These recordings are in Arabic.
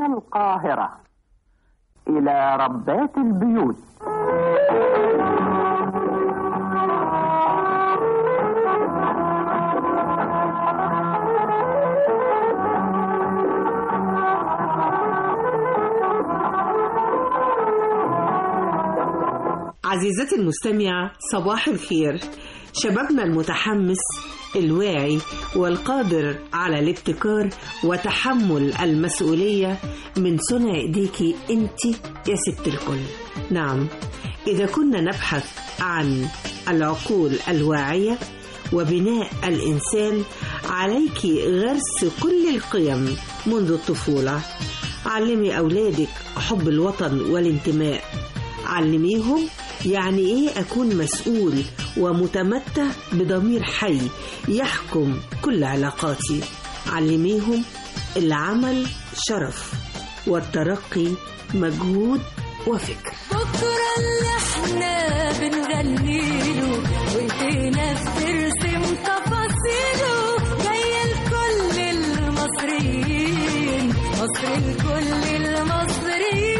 من القاهرة إلى ربات البيوت. عزيزتي المستمعة، صباح الخير. شبابنا المتحمس الواعي والقادر على الابتكار وتحمل المسؤولية من صنع ايديكي انت يا ست الكل. نعم، إذا كنا نبحث عن العقول الواعية وبناء الإنسان، عليك غرس كل القيم منذ الطفولة. علمي أولادك حب الوطن والانتماء، علميهم يعني إيه أكون مسؤول ومتمتع بضمير حي يحكم كل علاقاتي. علميهم العمل شرف والترقي مجهود وفكر. بكرة اللي احنا بنغنيله وانتنا بترسم تفاصيله، جاي لكل المصريين، مصر لكل المصريين.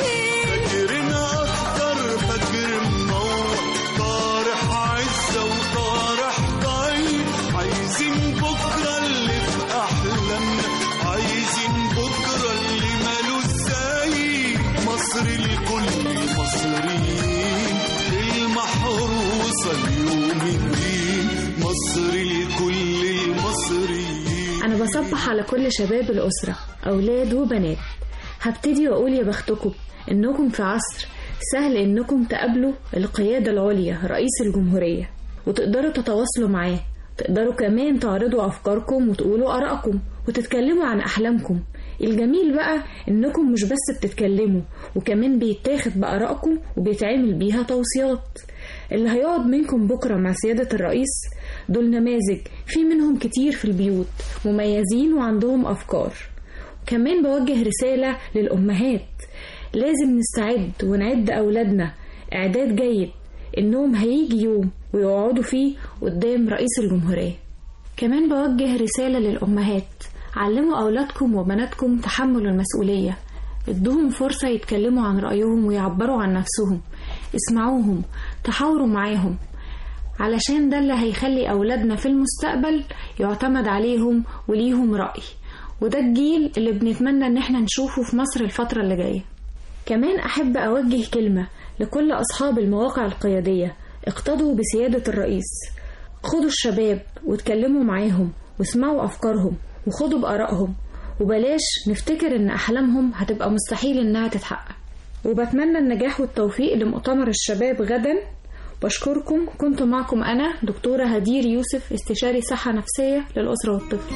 مصر لكل المصريين المحروسة اليوم الدين، مصر لكل المصريين. أنا بصبح على كل شباب الأسرة، أولاد وبنات. هبتدي وأقول يا بختكم إنكم في عصر سهل إنكم تقابلوا القيادة العليا رئيس الجمهورية وتقدروا تتواصلوا معاه. تقدروا كمان تعرضوا أفكاركم وتقولوا آرائكم وتتكلموا عن أحلامكم. الجميل بقى إنكم مش بس بتتكلموا، وكمان بيتاخد بآرائكم وبيتعمل بيها توصيات. اللي هيقعد منكم بكرة مع سيادة الرئيس دول نماذج في منهم كتير في البيوت مميزين وعندهم أفكار. كمان بوجه رسالة للأمهات، لازم نستعد ونعد أولادنا إعداد جيد إنهم هيجي يوم ويقعدوا فيه قدام رئيس الجمهورية. كمان بوجه رسالة للأمهات، علموا أولادكم وبناتكم تحمل المسؤولية، ادوهم فرصة يتكلموا عن رأيهم ويعبروا عن نفسهم، اسمعوهم، تحاوروا معاهم، علشان ده اللي هيخلي أولادنا في المستقبل يعتمد عليهم وليهم رأي. وده الجيل اللي بنتمنى ان احنا نشوفه في مصر الفترة اللي جاية. كمان أحب أوجه كلمة لكل أصحاب المواقع القيادية، اقتضوا بسيادة الرئيس. خدوا الشباب واتكلموا معاهم واسمعوا أفكارهم وخدوا بآرائهم، وبلاش نفتكر ان أحلامهم هتبقى مستحيل انها تتحقق. وبتمنى النجاح والتوفيق لمؤتمر الشباب غدا. بشكركم. كنت معكم أنا دكتورة هدير يوسف، استشاري صحة نفسية للأسرة والطفل.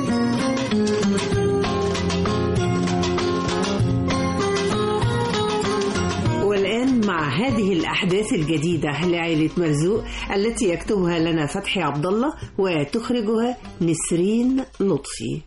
والآن مع هذه الأحداث الجديدة لعائلة مرزوق التي يكتبها لنا فتحي عبد الله وتخرجها نسرين لطفي.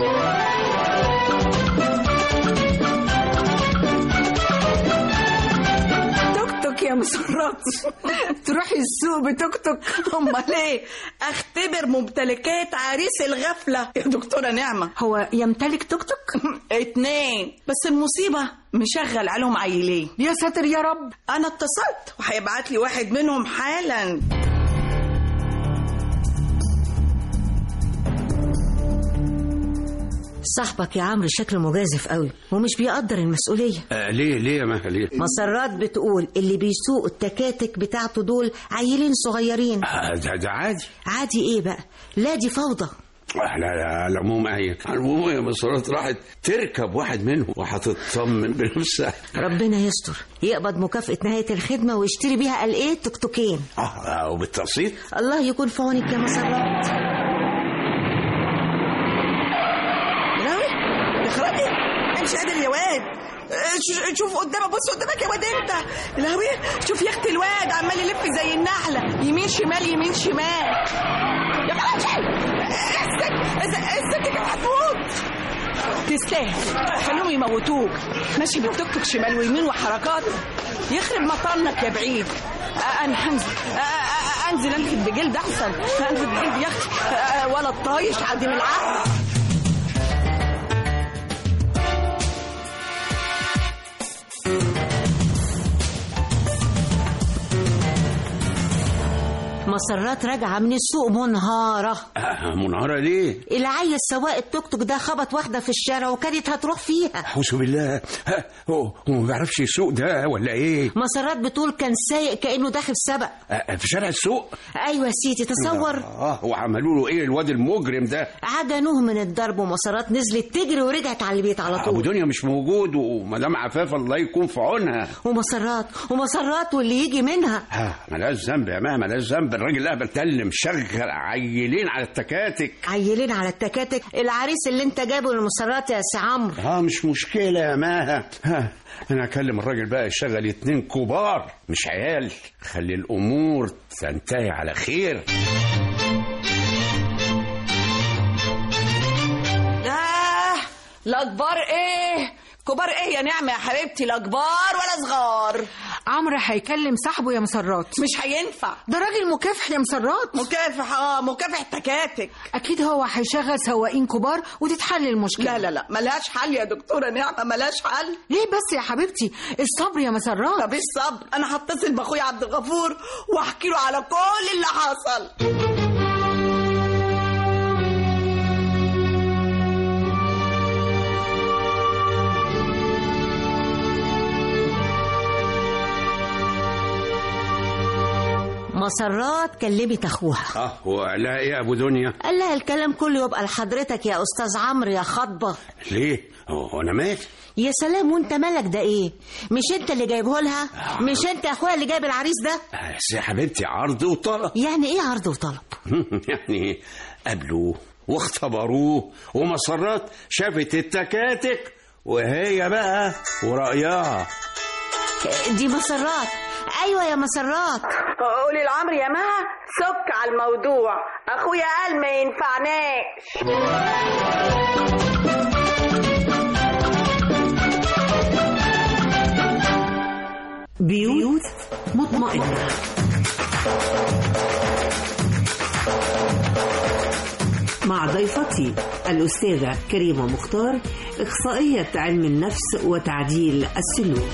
يا مسرات تروحي السوق بتوك امال ايه؟ اختبر ممتلكات عريس الغفله يا دكتوره نعمه. هو يمتلك توك 2 بس المصيبه مشغل عليهم عيلين. يا ساتر يا رب. انا اتصلت وهيبعت لي واحد منهم حالا. صاحبك يا عمرو شكله مجازف قوي ومش بيقدر المسؤولية. ليه يا مها ليه؟ مسرات بتقول اللي بيسوقوا التكاتك بتاعته دول عيلين صغيرين. ده عادي ايه بقى؟ لا دي فوضى. لا على العموم يا مسرات راحت تركب واحد منهم وهتطمن بنفسها. ربنا يستر، يقبض مكافأة نهاية الخدمة ويشتري بيها قال ايه توكتوكين. وبالتقسيط. الله يكون في عونك يا مسرات. اخرجي امشي قادر يا واد. شوف قدامك، بص قدامك يا واد انت. لهوي شوف يا اختي الواد عمال يلف زي النحله، يمين شمال يمين شمال. يا خلاص الست كده هتموت. تستاهل، خلوهم يموتوك. ماشي بالتوك توك شمال ويمين وحركات، يخرب مطنك يا بعيد. انا انزل انفد بجلد احسن. انفد بجلد يا اختي ولا الطايش عدي من العقل. مسرات راجعة من السوق منهارة. منهارة ليه؟ العيل سواق التوك توك ده خبط واحدة في الشارع وكانت هتروح فيها. أعوذ بالله. هو ما بيعرفش يسوق ده ولا إيه؟ مسرات بتقول كان سايق كأنه داخل سبق في شارع السوق. أيوة يا سيدي، تصور. وعملوا له إيه الواد المجرم ده؟ عدنوه من الضرب ومسرات نزلت تجري ورجعت على البيت على طول. أبو دنيا مش موجود ومدام عفاف الله يكون في عونها. ومسرات واللي يجي منها. ملاش ذنب يا ماما، ملاش ذنب. الراجل الأهبل ده اللي مشغل عيلين على التكاتك. العريس اللي انت جايبه للمسرات يا سي عمرو. مش مشكلة يا ماها. أنا أكلم الراجل بقى يشغل 2 كبار مش عيال. خلي الأمور تنتهي على خير. لا كبار ايه كبار ايه يا نعمة يا حبيبتي، لا كبار ولا صغار. عمرو هيكلم صاحبه يا مسرات. مش هينفع، ده راجل مكافح يا مسرات. مكافح تكاتك. اكيد هو هيشغل سواقين كبار وتتحل المشكله. لا ملهاش حل يا دكتورة نعمة، ملهاش حل. ليه بس يا حبيبتي؟ الصبر يا مسرات. طب الصبر، انا هتصل باخويا عبد الغفور واحكي له على كل اللي حصل. مسرات كلمت اخوها. ولا ايه يا ابو دنيا؟ قال لها الكلام كله يبقى لحضرتك يا استاذ عمرو يا خطبه. ليه؟ هو انا مالي؟ يا سلام، وانت مالك ده ايه؟ مش انت اللي جايبه لها؟ مش انت يا اخويا اللي جايب العريس ده؟ يا حبيبتي عرض وطلب. يعني ايه عرض وطلب؟ يعني قابلوه واختبروه ومسرات شافت التكاتك وهي بقى ورأيها. دي مسرات. ايوه يا مسرات. قولي لعمرو يا مها سك على الموضوع، اخويا قال ما ينفعناش. بيوت مطمئنة. مع ضيفتي الأستاذة كريمة مختار، إخصائية علم النفس وتعديل السلوك.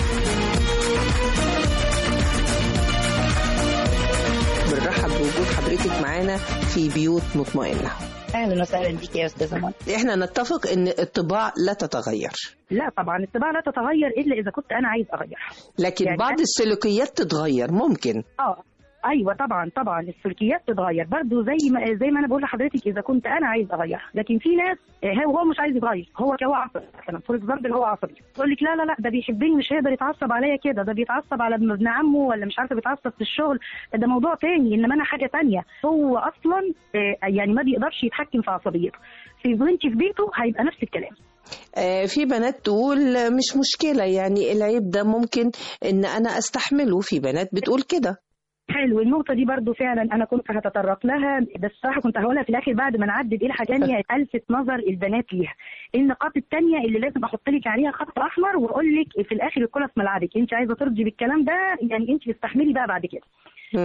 بنرحب بوجود حضرتك معانا في بيوت مطمئنة. اهلا وسهلا بيك يا استاذه منى. احنا نتفق ان الطباع لا تتغير. لا طبعا الطباع لا تتغير الا اذا كنت انا عايز اغيرها، لكن يعني بعض السلوكيات تتغير ممكن. ايوه طبعا السلوكيات تتغير برضو زي ما انا بقول لحضرتك اذا كنت انا عايز اغيرها. لكن في ناس هو مش عايز يتغير، هو عصبي مثلا، فور اكزامبل هو عصبي، تقول لك لا ده بيحبني مش هيقدر يتعصب عليا كده، ده بيتعصب على ابن عمه ولا مش عارفه بيتعصب في الشغل، ده موضوع تاني، انما انا حاجه تانية. هو اصلا يعني ما بيقدرش يتحكم في عصبيته. في بيته هيبقى نفس الكلام. في بنات تقول مش مشكله، يعني العيب ده ممكن ان انا استحمله. في بنات بتقول كده. حلو، النقطة دي برضو فعلا أنا كنت هتطرق لها، بس الصراحة كنت هقولها في الآخر بعد ما نعدد إيه حاجة تانية ألفت نظر البنات ليها. النقاط التانية اللي لازم أحط لك عليها خط أحمر وأقول لك في الآخر الكرة في ملعبك، أنت عايزة ترضي بالكلام ده يعني أنت تستحملي بقى بعد كده.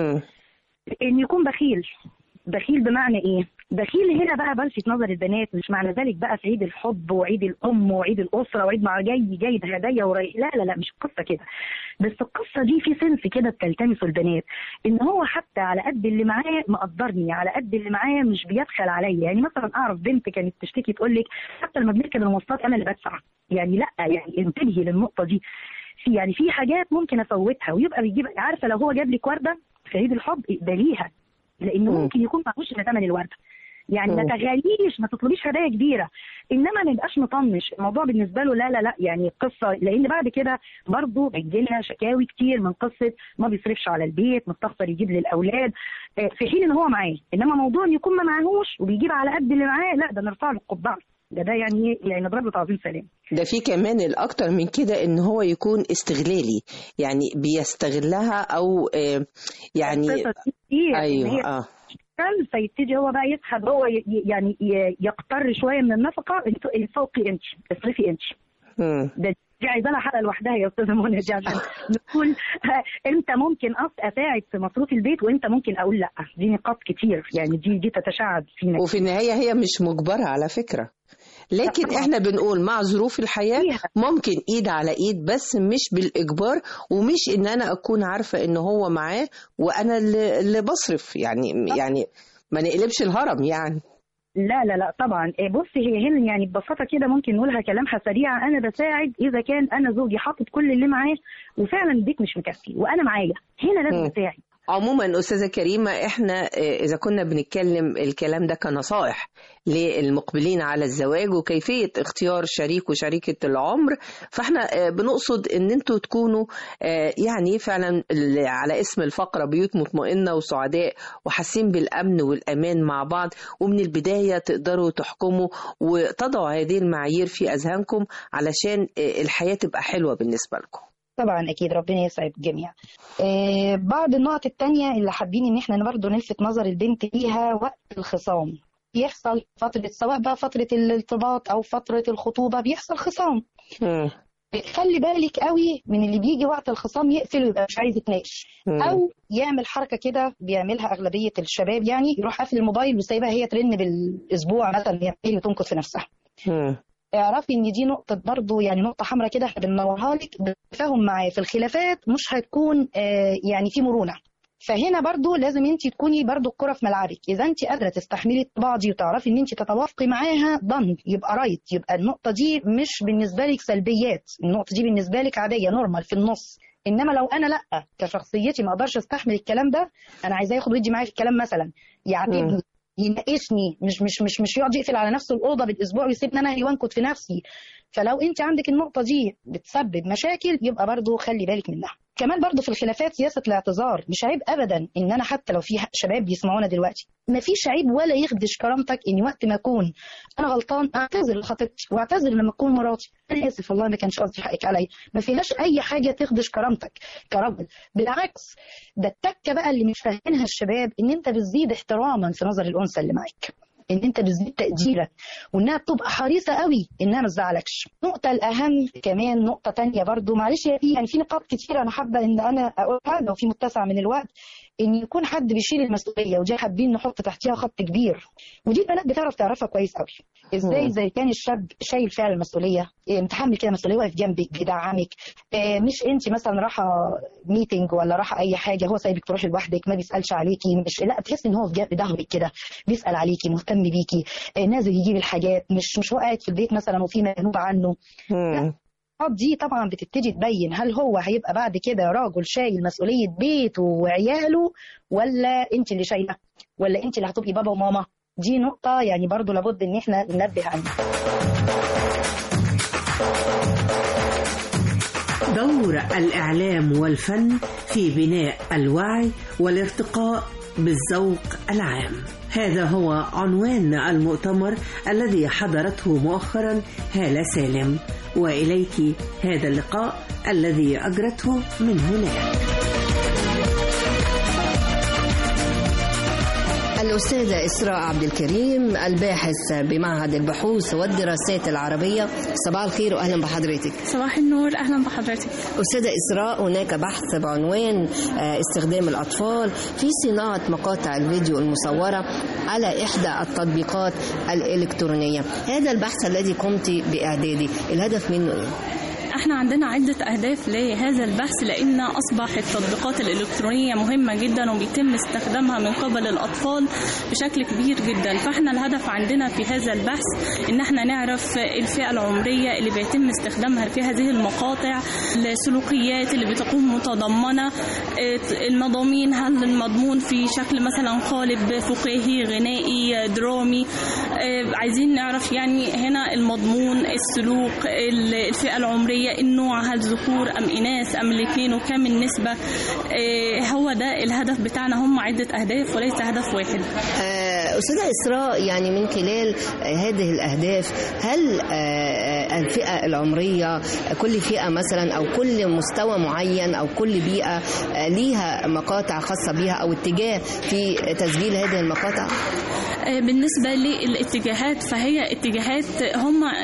إن يكون بخيل بمعنى إيه؟ بخيل هنا بقى بلفت نظر البنات، مش معنى ذلك بقى في عيد الحب وعيد الام وعيد الاسره وعيد مع جاي هدايا ورايح، لا مش القصه كده. بس القصه دي في سنس كده بتلتمسه البنات، ان هو حتى على قد اللي معاه مقدرني، على قد اللي معاه مش بيبخل عليا. يعني مثلا اعرف بنت كانت تشتكي تقول لك حتى لما بنركب المواصلات انا اللي بدفع. يعني لا، يعني انتبهي للنقطه دي. في حاجات ممكن افوتها ويبقى بيجيب، عارفه لو هو جاب لك ورده في عيد الحب اقبليها، لانه ممكن يكون معهوش الا ثمن الورده. يعني ما تغاليش، ما تطلبيش هدايا كبيره، انما ما يبقاش مطنش الموضوع بالنسبه له. لا يعني قصه، لان بعد كده برضه بيجيلها شكاوي كتير من قصه ما بيصرفش على البيت، مستخسر يجيب للاولاد، في حين ان هو معاه. انما موضوع ان يكون ما معهوش وبيجيب على قد اللي معاه، لا ده نرفع له القبعه. ده يعني نضرب له تعظيم سلام. ده في كمان الاكتر من كده ان هو يكون استغلالي، يعني بيستغلها او يعني ايوه فيبتدي هو بقى يسحب، هو يعني يقتر شويه من النفقه، فوقي انت اصرفي انت. دي عايزه لها حلقه لوحدها يا استاذه منى، دي عشان نقول امتى ممكن اساعد في مصروف البيت وامتى ممكن اقول لا. دي نقاط كتير يعني، دي تتشعب فينا. وفي النهايه هي مش مجبره على فكره، لكن احنا بنقول مع ظروف الحياة ممكن ايد على ايد، بس مش بالاجبار، ومش ان انا اكون عارفة ان هو معاه وانا اللي بصرف، يعني ما نقلبش الهرم يعني. لا طبعا. بصي هي هنا يعني ببساطه كده ممكن نقولها كلامها سريعه. انا بساعد اذا كان انا زوجي حاطط كل اللي معاه وفعلا البيت مش مكفي وانا معايا، هنا لازم اساعد. عموما أستاذة كريمة، احنا إذا كنا بنتكلم الكلام ده كنصائح للمقبلين على الزواج وكيفية اختيار شريك وشريكة العمر، فاحنا بنقصد ان انتوا تكونوا يعني فعلا على اسم الفقرة بيوت مطمئنة وسعداء وحاسين بالأمن والأمان مع بعض، ومن البداية تقدروا تحكموا وتضعوا هذه المعايير في أذهانكم علشان الحياة تبقى حلوة بالنسبة لكم. طبعا اكيد، ربنا يسعد الجميع. بعض النقط التانية اللي حابين ان احنا برضه نلفت نظر البنت ليها وقت الخصام. بيحصل فترة، سواء بقى فترة الارتباط او فترة الخطوبة، بيحصل خصام. خلي بالك قوي من اللي بيجي وقت الخصام يقفل ويبقى مش عايز يتناقش، او يعمل حركة كده بيعملها اغلبية الشباب، يعني يروح قافل الموبايل وسايبها هي ترن بالاسبوع مثلا هي وتنكد في نفسها. اعرفي ان دي نقطه برضو، يعني نقطه حمراء كده احنا بننورها لك. بالتفاهم معاه في الخلافات مش هتكون يعني في مرونه. فهنا برضو لازم انت تكوني برضو الكره في ملعبك. اذا انت قادره تستحملي الطباع دي وتعرفي ان انت تتوافقي معاها ضن، يبقى رايت، يبقى النقطه دي مش بالنسبه لك سلبيات، النقطه دي بالنسبه لك عاديه نورمال في النص. انما لو انا لا كشخصيتي ما اقدرش استحمل الكلام ده، انا عايزاه ياخد ويدي معايا في الكلام، مثلا يعاتبني، يناقشني، مش يقعد يقفل على نفسه الأوضة بالأسبوع ويسيبني أنا وانكد في نفسي. فلو أنت عندك النقطة دي بتسبب مشاكل، يبقى برضو خلي بالك منها. كمان برضو في الخلافات سياسة الاعتذار. مش عيب أبدا إن أنا حتى لو في شباب بيسمعونا دلوقتي، ما فيش عيب ولا يخدش كرامتك إني وقت ما أكون أنا غلطان أعتذر لخطيبتي وأعتذر لما أكون مراتي، أنا آسف والله ما كانش قصدي حقك عليا. ما فيهاش أي حاجة تخدش كرامتك كراجل، بالعكس ده التكة بقى اللي مش فاهمينها الشباب، إن أنت بتزيد احتراما في نظر الأنثى اللي معاك، ان انت بتزيد تقديرك، وانها بتبقى حريصه قوي انها ما تزعلكش. النقطه الاهم كمان نقطه تانية برضو، معلش هي يعني في نقاط كتير انا حابه ان انا اقولها لو في متسع من الوقت، ان يكون حد بيشيل المسؤوليه، ودي حابين نحط تحتيها خط كبير، ودي البنات بتعرف تعرفها كويس قوي. ازاي كان الشاب شايل فعلا المسؤوليه، متحمل كده مسؤوليه، واقف جنبك بيدعمك، مش انت مثلا رايحه ميتنج ولا رايحه اي حاجه هو سايبك تروحي لوحدك، ما بيسالش عليكي، مش لا تحس ان هو في ظهرك كده بيسال عليكي، مهتم بيكي، نازل يجيب الحاجات، مش هو قاعد في البيت مثلا وفي منوب عنه. دي طبعا بتبتدي تبين هل هو هيبقى بعد كده راجل شايل مسؤوليه بيته وعياله، ولا انت اللي شايله، ولا انت اللي هتبقي بابا وماما. دي نقطه يعني برضو لابد ان احنا ننبه عنها. دور الإعلام والفن في بناء الوعي والارتقاء بالذوق العام، هذا هو عنوان المؤتمر الذي حضرته مؤخرا هالة سالم، وإليك هذا اللقاء الذي أجرته من هناك. الأستاذة إسراء عبد الكريم، الباحث بمعهد البحوث والدراسات العربية، صباح الخير وأهلا بحضرتك. صباح النور، أهلا بحضرتك. أستاذة إسراء، هناك بحث بعنوان استخدام الأطفال في صناعة مقاطع الفيديو المصورة على إحدى التطبيقات الإلكترونية، هذا البحث الذي قمت بإعداده الهدف منه إيه؟ احنا عندنا عدة أهداف لهذا البحث، لأن أصبح التطبيقات الإلكترونية مهمة جدا وبيتم استخدامها من قبل الأطفال بشكل كبير جدا. فاحنا الهدف عندنا في هذا البحث إن احنا نعرف الفئة العمرية اللي بيتم استخدامها في هذه المقاطع، السلوكيات اللي بتكون متضمنة، المضامين، هل المضمون في شكل مثلا قالب فكاهي غنائي درامي، عايزين نعرف يعني هنا المضمون، السلوك، الفئة العمرية، النوع، هل ذكور أم إناث أم الاثنين، وكم النسبة. هو ده الهدف بتاعنا، هم عدة أهداف وليس هدف واحد. أستاذة إسراء، يعني من خلال هذه الأهداف هل الفئة العمرية، كل فئة مثلا أو كل مستوى معين أو كل بيئة ليها مقاطع خاصة بها أو اتجاه في تسجيل هذه المقاطع؟ بالنسبة للاتجاهات فهي اتجاهات هم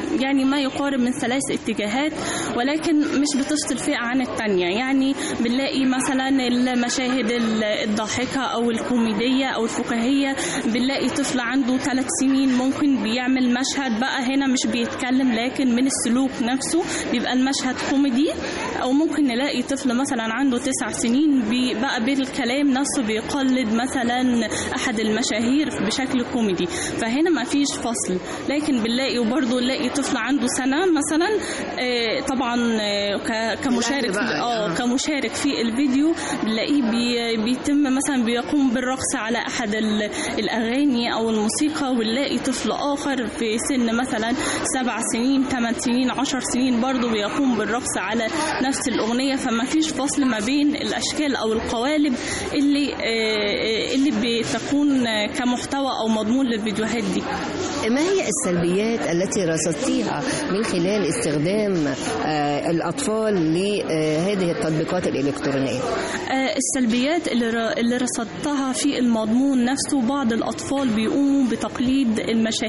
يعني ما يقارب من 3 اتجاهات، ولكن مش بتفصل فئة عن التانية. يعني بنلاقي مثلا المشاهد الضاحكة أو الكوميدية أو الفكاهية، بنلاقي طفل عنده 3 سنين ممكن بيعمل مشهد بقى هنا مش بيتكلم، لكن من السلوك نفسه بيبقى المشهد كوميدي. أو ممكن نلاقي طفل مثلا عنده 9 سنين بقى بالكلام نفسه بيقلد مثلا أحد المشاهير بشكل كوميدي، فهنا ما فيش فصل. لكن بنلاقي وبرضه نلاقي طفل عنده سنة مثلا طبعا كمشارك كمشارك في الفيديو، بنلاقيه بيتم مثلا بيقوم بالرقص على أحد الأغاني أو الموسيقى، ونلاقي طفل آخر في سن مثلا 7 سنين 8 سنين 10 سنين برضه بيقوم بالرقص على نفس الأغنية. فما فيش فصل ما بين الأشكال أو القوالب اللي بتكون كمحتوى أو مضمون للفيديوهات دي. ما هي السلبيات التي رصدتيها من خلال استخدام الأطفال لهذه التطبيقات الإلكترونية؟ السلبيات اللي رصدتها في المضمون نفسه، بعض الأطفال بيقوموا بتقليد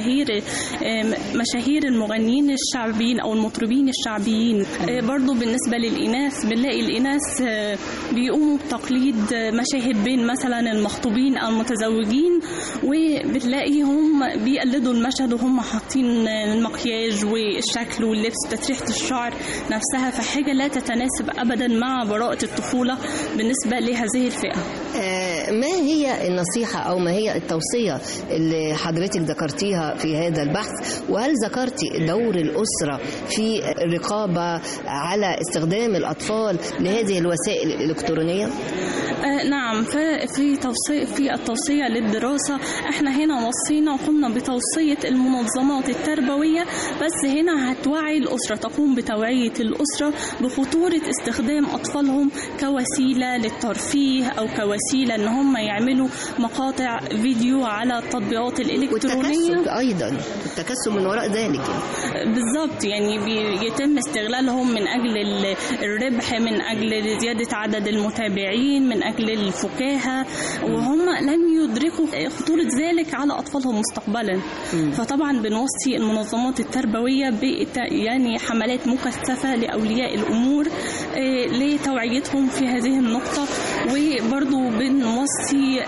مشاهير المغنيين الشعبيين أو المطربين الشعبيين. برضو بالنسبة للإناث بنلاقي الإناث بيقوموا بتقليد مشاهد بين مثلا المخطوبين أو المتزوجين، وبتلاقيهم بيقلدوا المشهد وهم حاطين المكياج والشكل واللبس تسريحة الشعر نفسها، فحاجة لا تتناسب أبدا مع براءة الطفولة بالنسبة لهذه الفئة. ما هي النصيحة أو ما هي التوصية اللي حضرتك ذكرتيها في هذا البحث؟ وهل ذكرتي دور الأسرة في الرقابة على استخدام الأطفال لهذه الوسائل الإلكترونية؟ نعم، في التوصية للدراسة احنا هنا وصينا وقمنا بتوصية المنظمات التربوية، بس هنا هتوعي الأسرة، تقوم بتوعية الأسرة بخطورة استخدام أطفالهم كوسيلة للترفيه أو كوسيلة ان هم يعملوا مقاطع فيديو على التطبيقات الإلكترونية. والتكسب أيضا، التكسب من وراء ذلك بالضبط، يعني بيتم استغلالهم من أجل الربح، من أجل زيادة عدد المتابعين، من أجل الفكاهة، وهم لن يدركوا خطورة ذلك على أطفالهم مستقبلا. فطبعا بنوصي المنظمات التربوية يعني حملات مكثفة لأولياء الأمور لتوعيتهم في هذه النقطة. وبرضو بنوصي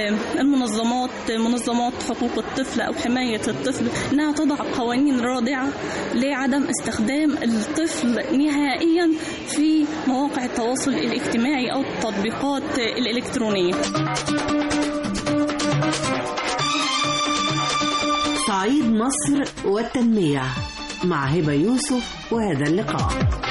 منظمات حقوق الطفل أو حماية الطفل أنها تضع قوانين رادعة لعدم استخدام الطفل نهائيا في مواقع التواصل الاجتماعي أو التطبيقات الإلكترونية. صعيد مصر والتنمية مع هبة يوسف، وهذا اللقاء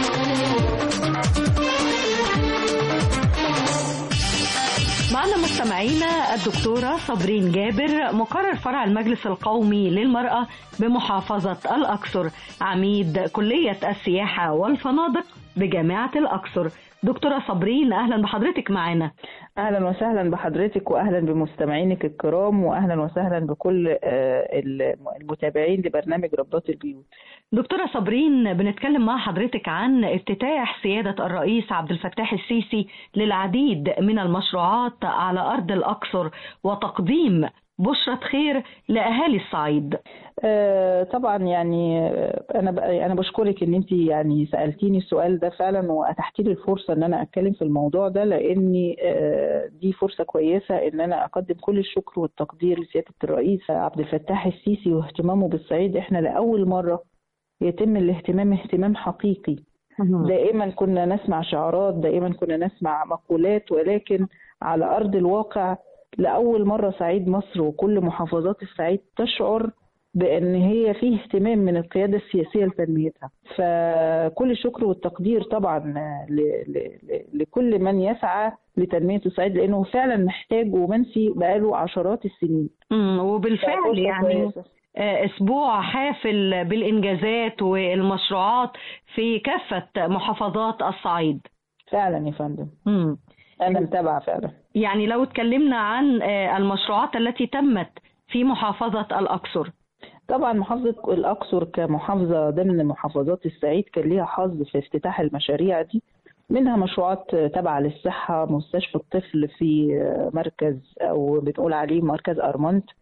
معنا مستمعينا الدكتورة صابرين جابر، مقرر فرع المجلس القومي للمرأة بمحافظة الأقصر، عميد كلية السياحة والفنادق بجامعة الأقصر. دكتورة صابرين، أهلا بحضرتك معنا. أهلا وسهلا بحضرتك، وأهلا بمستمعينك الكرام، وأهلا وسهلا بكل المتابعين لبرنامج رباط البيوت. دكتورة صابرين، بنتكلم مع حضرتك عن افتتاح سيادة الرئيس عبد الفتاح السيسي للعديد من المشروعات على أرض الأقصر وتقديم بشرة خير لأهالي الصعيد. طبعا يعني أنا بشكرك إن أنت يعني سألتيني السؤال ده فعلا، وأتحتي لي الفرصة إن أنا أتكلم في الموضوع ده، لأني دي فرصة كويسة إن أنا أقدم كل الشكر والتقدير لسيادة الرئيس عبد الفتاح السيسي واهتمامه بالصعيد. إحنا لأول مرة يتم الاهتمام اهتمام حقيقي. دائما كنا نسمع شعارات، دائما كنا نسمع مقولات، ولكن على أرض الواقع لأول مرة صعيد مصر وكل محافظات الصعيد تشعر بأن هي فيه اهتمام من القيادة السياسية لتنميتها. فكل الشكر والتقدير طبعا لكل من يسعى لتنمية الصعيد، لأنه فعلا محتاج ومنسي بقاله عشرات السنين. وبالفعل يعني أسبوع حافل بالإنجازات والمشروعات في كافة محافظات الصعيد. فعلا يا فندم، أنا متابعة فعلا. يعني لو اتكلمنا عن المشروعات التي تمت في محافظة الأقصر. طبعا محافظة الأقصر كمحافظة ضمن محافظات الصعيد كان ليها حظ في افتتاح المشاريع دي، منها مشروعات تابعة للصحة، مستشفى الطفل في مركز أو بنقول عليه مركز أرمنت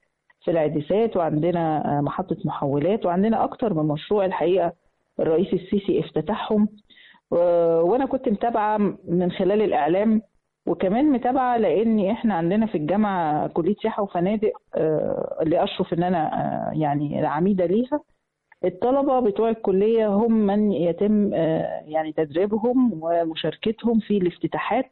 في العدسات، وعندنا محطة محولات، وعندنا أكتر من مشروع الحقيقة الرئيس السيسي افتتحهم. وأنا كنت متابعة من خلال الإعلام، وكمان متابعة لأن إحنا عندنا في الجامعة كلية سياحة وفنادق اللي أشرف إن أنا يعني العميدة ليها. الطلبة بتوع الكلية هم من يتم يعني تدريبهم ومشاركتهم في الافتتاحات،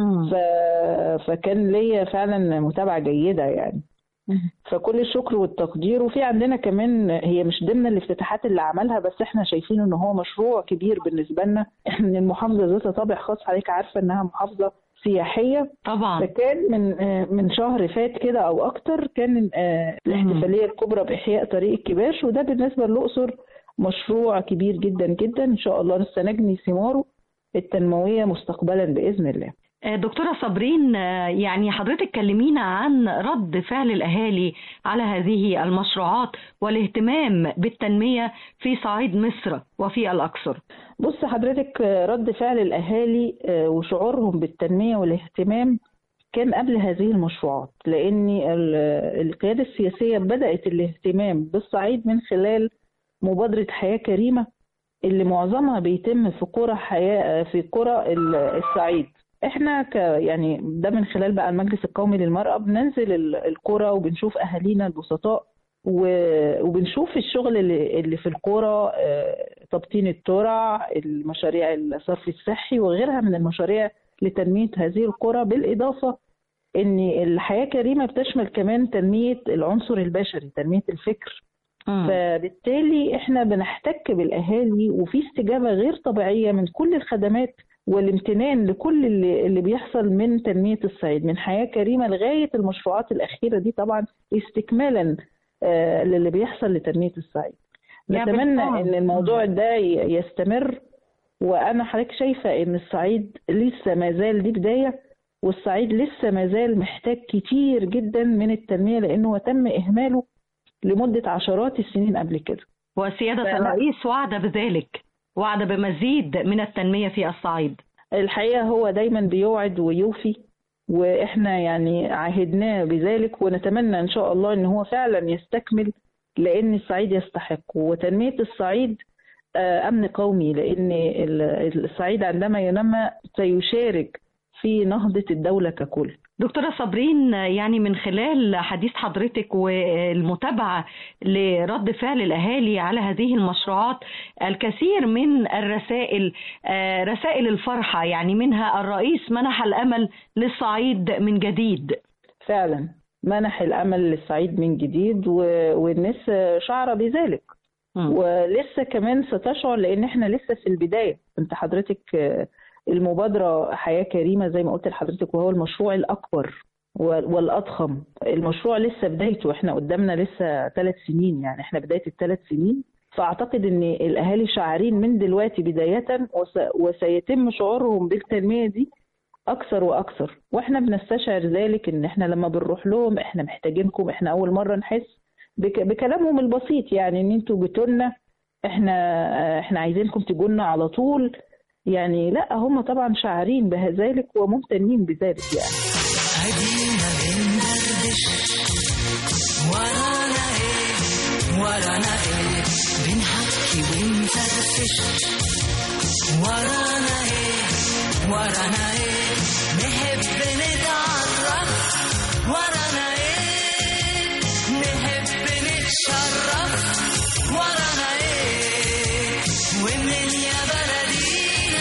فكان ليا فعلا متابعة جيدة يعني. فكل الشكر والتقدير. وفي عندنا كمان، هي مش ضمن الافتتاحات اللي عملها، بس احنا شايفين ان هو مشروع كبير بالنسبة لنا. المحافظة ذاتها طابع خاص، عليك عارفة انها محافظة سياحية طبعا. فكان من شهر فات كده او اكتر كان الاحتفالية الكبرى باحياء طريق الكباش، وده بالنسبة للأقصر مشروع كبير جدا جدا. ان شاء الله نستنجني ثماره التنموية مستقبلا بإذن الله. دكتورة صابرين، يعني حضرتك كلمينا عن رد فعل الأهالي على هذه المشروعات والاهتمام بالتنمية في صعيد مصر وفي الأقصر. بص حضرتك، رد فعل الأهالي وشعورهم بالتنمية والاهتمام كان قبل هذه المشروعات، لأن القيادة السياسية بدأت الاهتمام بالصعيد من خلال مبادرة حياة كريمة اللي معظمها بيتم في قرى الصعيد. احنا يعني ده من خلال بقى المجلس القومي للمرأة بننزل القرى وبنشوف اهالينا البسطاء وبنشوف الشغل اللي في القرى، تبطين الترع، المشاريع الصرف الصحي وغيرها من المشاريع لتنمية هذه القرى، بالإضافة ان الحياة كريمة بتشمل كمان تنمية العنصر البشري، تنمية الفكر. فبالتالي احنا بنحتك بالأهالي وفي استجابة غير طبيعية من كل الخدمات والامتنان لكل اللي بيحصل من تنمية الصعيد، من حياة كريمة لغاية المشروعات الأخيرة دي، طبعا استكمالا للي بيحصل لتنمية الصعيد. نتمنى ان الموضوع ده يستمر. وأنا حضرتك شايفة ان الصعيد لسه ما زال دي بداية، والصعيد لسه ما زال محتاج كتير جدا من التنمية، لأنه تم إهماله لمدة عشرات السنين قبل كده. وسيادة الرئيس وعد بذلك، وعد بمزيد من التنمية في الصعيد. الحقيقة هو دايما بيوعد ويوفي، وإحنا يعني عهدناه بذلك، ونتمنى إن شاء الله إن هو فعلا يستكمل، لأن الصعيد يستحق. وتنمية الصعيد أمن قومي، لأن الصعيد عندما ينمى سيشارك في نهضة الدولة ككل. دكتورة صابرين، يعني من خلال حديث حضرتك والمتابعة لرد فعل الأهالي على هذه المشروعات، الكثير من الرسائل، رسائل الفرحة، يعني منها الرئيس منح الأمل للصعيد من جديد. فعلا منح الأمل للصعيد من جديد، والناس شعر بذلك، ولسه كمان ستشعر، لأن احنا لسه في البداية. انت حضرتك المبادرة حياة كريمة زي ما قلت لحضرتك، وهو المشروع الأكبر والأضخم. المشروع لسه بدايته، احنا قدامنا لسه 3 سنين، يعني احنا بداية ال3 سنين. فأعتقد ان الأهالي شاعرين من دلوقتي بداية، وسيتم شعورهم بالتنمية دي أكثر وأكثر. واحنا بنستشعر ذلك، ان احنا لما بنروح لهم احنا محتاجينكم، احنا أول مرة نحس بكلامهم البسيط، يعني ان انتوا جيتولنا، احنا عايزينكم تجولنا على طول. يعني لا، هم طبعا شاعرين بذلك وممتنين بذلك. يعني ادينا بندردش، ورانا ايه بنحكي ونفرفش، ورانا ايه نحب نتعرف، ورانا ايه نحب نتشرف، ورانا ايه ومن يا بلدي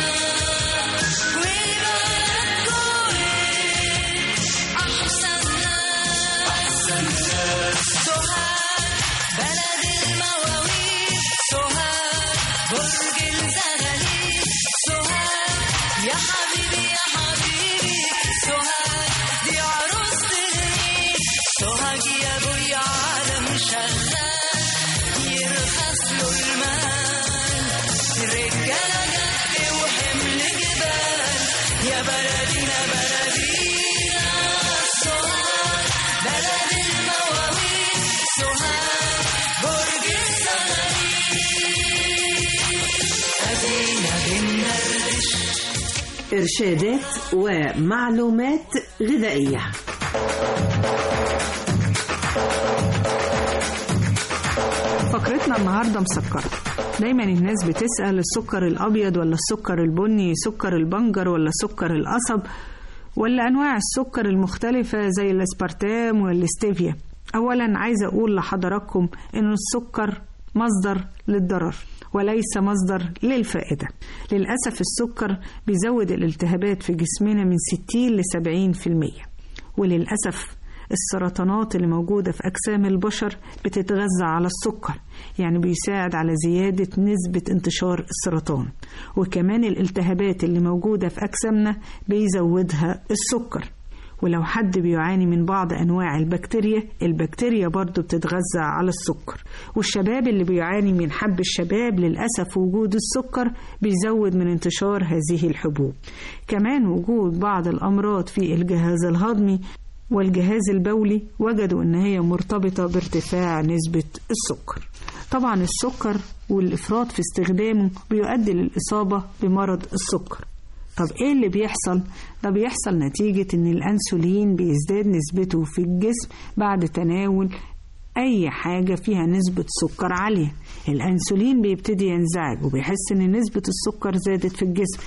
إرشادات ومعلومات غذائية. فقرتنا النهاردة مسكرة. دايما الناس بتسأل السكر الأبيض ولا السكر البني، سكر البنجر ولا سكر القصب، ولا أنواع السكر المختلفة زي الاسبرتام والاستيفيا. أولا عايزة أقول لحضراتكم إن السكر مصدر للضرر وليس مصدر للفائدة. للأسف السكر بيزود الالتهابات في جسمنا من 60 ل 70%، وللأسف السرطانات اللي موجودة في أجسام البشر بتتغذى على السكر، يعني بيساعد على زيادة نسبة انتشار السرطان. وكمان الالتهابات اللي موجودة في أجسامنا بيزودها السكر. ولو حد بيعاني من بعض أنواع البكتيريا برضو بتتغذى على السكر. والشباب اللي بيعاني من حب الشباب للأسف وجود السكر بيزود من انتشار هذه الحبوب. كمان وجود بعض الأمراض في الجهاز الهضمي والجهاز البولي وجدوا أن هي مرتبطة بارتفاع نسبة السكر. طبعا السكر والإفراط في استخدامه بيؤدي للإصابة بمرض السكر. طب إيه اللي بيحصل؟ ده بيحصل نتيجة أن الأنسولين بيزداد نسبته في الجسم بعد تناول أي حاجة فيها نسبة سكر عالية. الأنسولين بيبتدي ينزعج وبيحس أن نسبة السكر زادت في الجسم،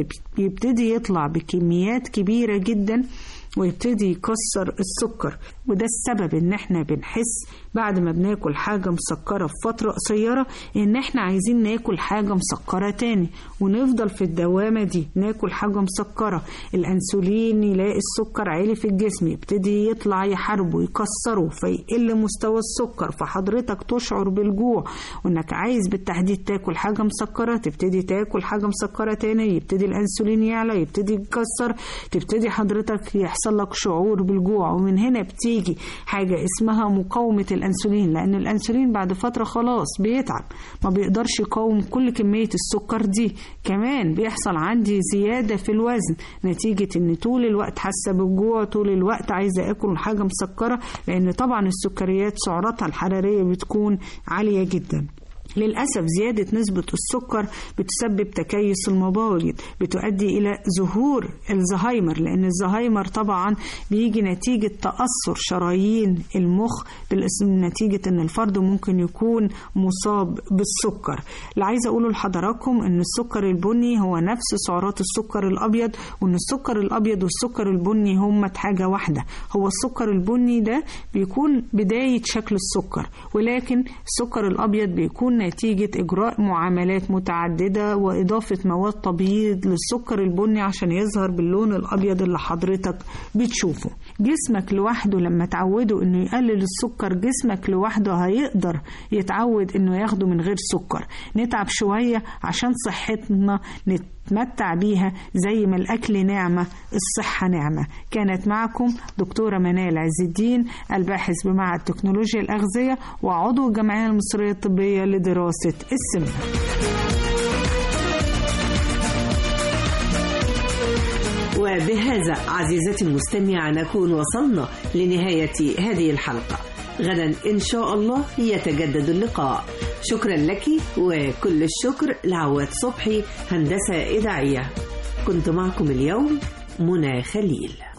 فبيبتدي يطلع بكميات كبيرة جدا ويبتدي يكسر السكر. وده السبب ان احنا بنحس بعد ما بناكل حاجة مسكرة في فترة قصيرة ان احنا عايزين ناكل حاجة مسكرة تاني، ونفضل في الدوامة دي ناكل حاجة مسكرة. الانسولين يلاقي السكر عالي في الجسم، يبتدي يطلع يحاربه يكسره فيقل مستوى السكر، فحضرتك تشعر بالجوع وانك عايز بالتحديد تاكل حاجة مسكرة، تبتدي تاكل حاجة مسكرة تاني، يبتدي الانسولين يعلى، يبتدي يكسر، تبتدي حضرتك يحصل لك شعور بالجوع. ومن هنا بتيجي حاجة اسمها مقاومة الأنسولين، لأن الأنسولين بعد فترة خلاص بيتعب، ما بيقدرش يقاوم كل كمية السكر دي. كمان بيحصل عندي زيادة في الوزن نتيجة ان طول الوقت حاسة بالجوع، طول الوقت عايزة اكل حاجة مسكرة، لأن طبعا السكريات سعراتها الحرارية بتكون عالية جدا. للأسف زيادة نسبة السكر بتسبب تكيس المبايض، بتؤدي إلى ظهور الزهايمر، لأن الزهايمر طبعا بيجي نتيجة تأثر شرايين المخ نتيجة أن الفرد ممكن يكون مصاب بالسكر. اللي عايزة أقوله لحضراتكم أن السكر البني هو نفس سعرات السكر الأبيض، وأن السكر الأبيض والسكر البني هم حاجة واحدة. هو السكر البني ده بيكون بداية شكل السكر، ولكن السكر الأبيض بيكون نتيجة إجراء معاملات متعددة وإضافة مواد تبييض للسكر البني عشان يظهر باللون الأبيض اللي حضرتك بتشوفه. جسمك لوحده لما تعوده إنه يقلل السكر، جسمك لوحده هيقدر يتعود إنه ياخده من غير سكر. نتعب شوية عشان صحتنا نتمتع بيها، زي ما الأكل نعمة الصحة نعمة. كانت معكم دكتورة منال عز الدين، الباحث بمعهد تكنولوجيا الأغذية وعضو الجمعية المصرية الطبية لدراسة السمنة. وبهذا عزيزتي المستمعة نكون وصلنا لنهاية هذه الحلقة. غدا إن شاء الله يتجدد اللقاء. شكرا لك، وكل الشكر لعواد صبحي هندسة إذاعية. كنت معكم اليوم منى خليل.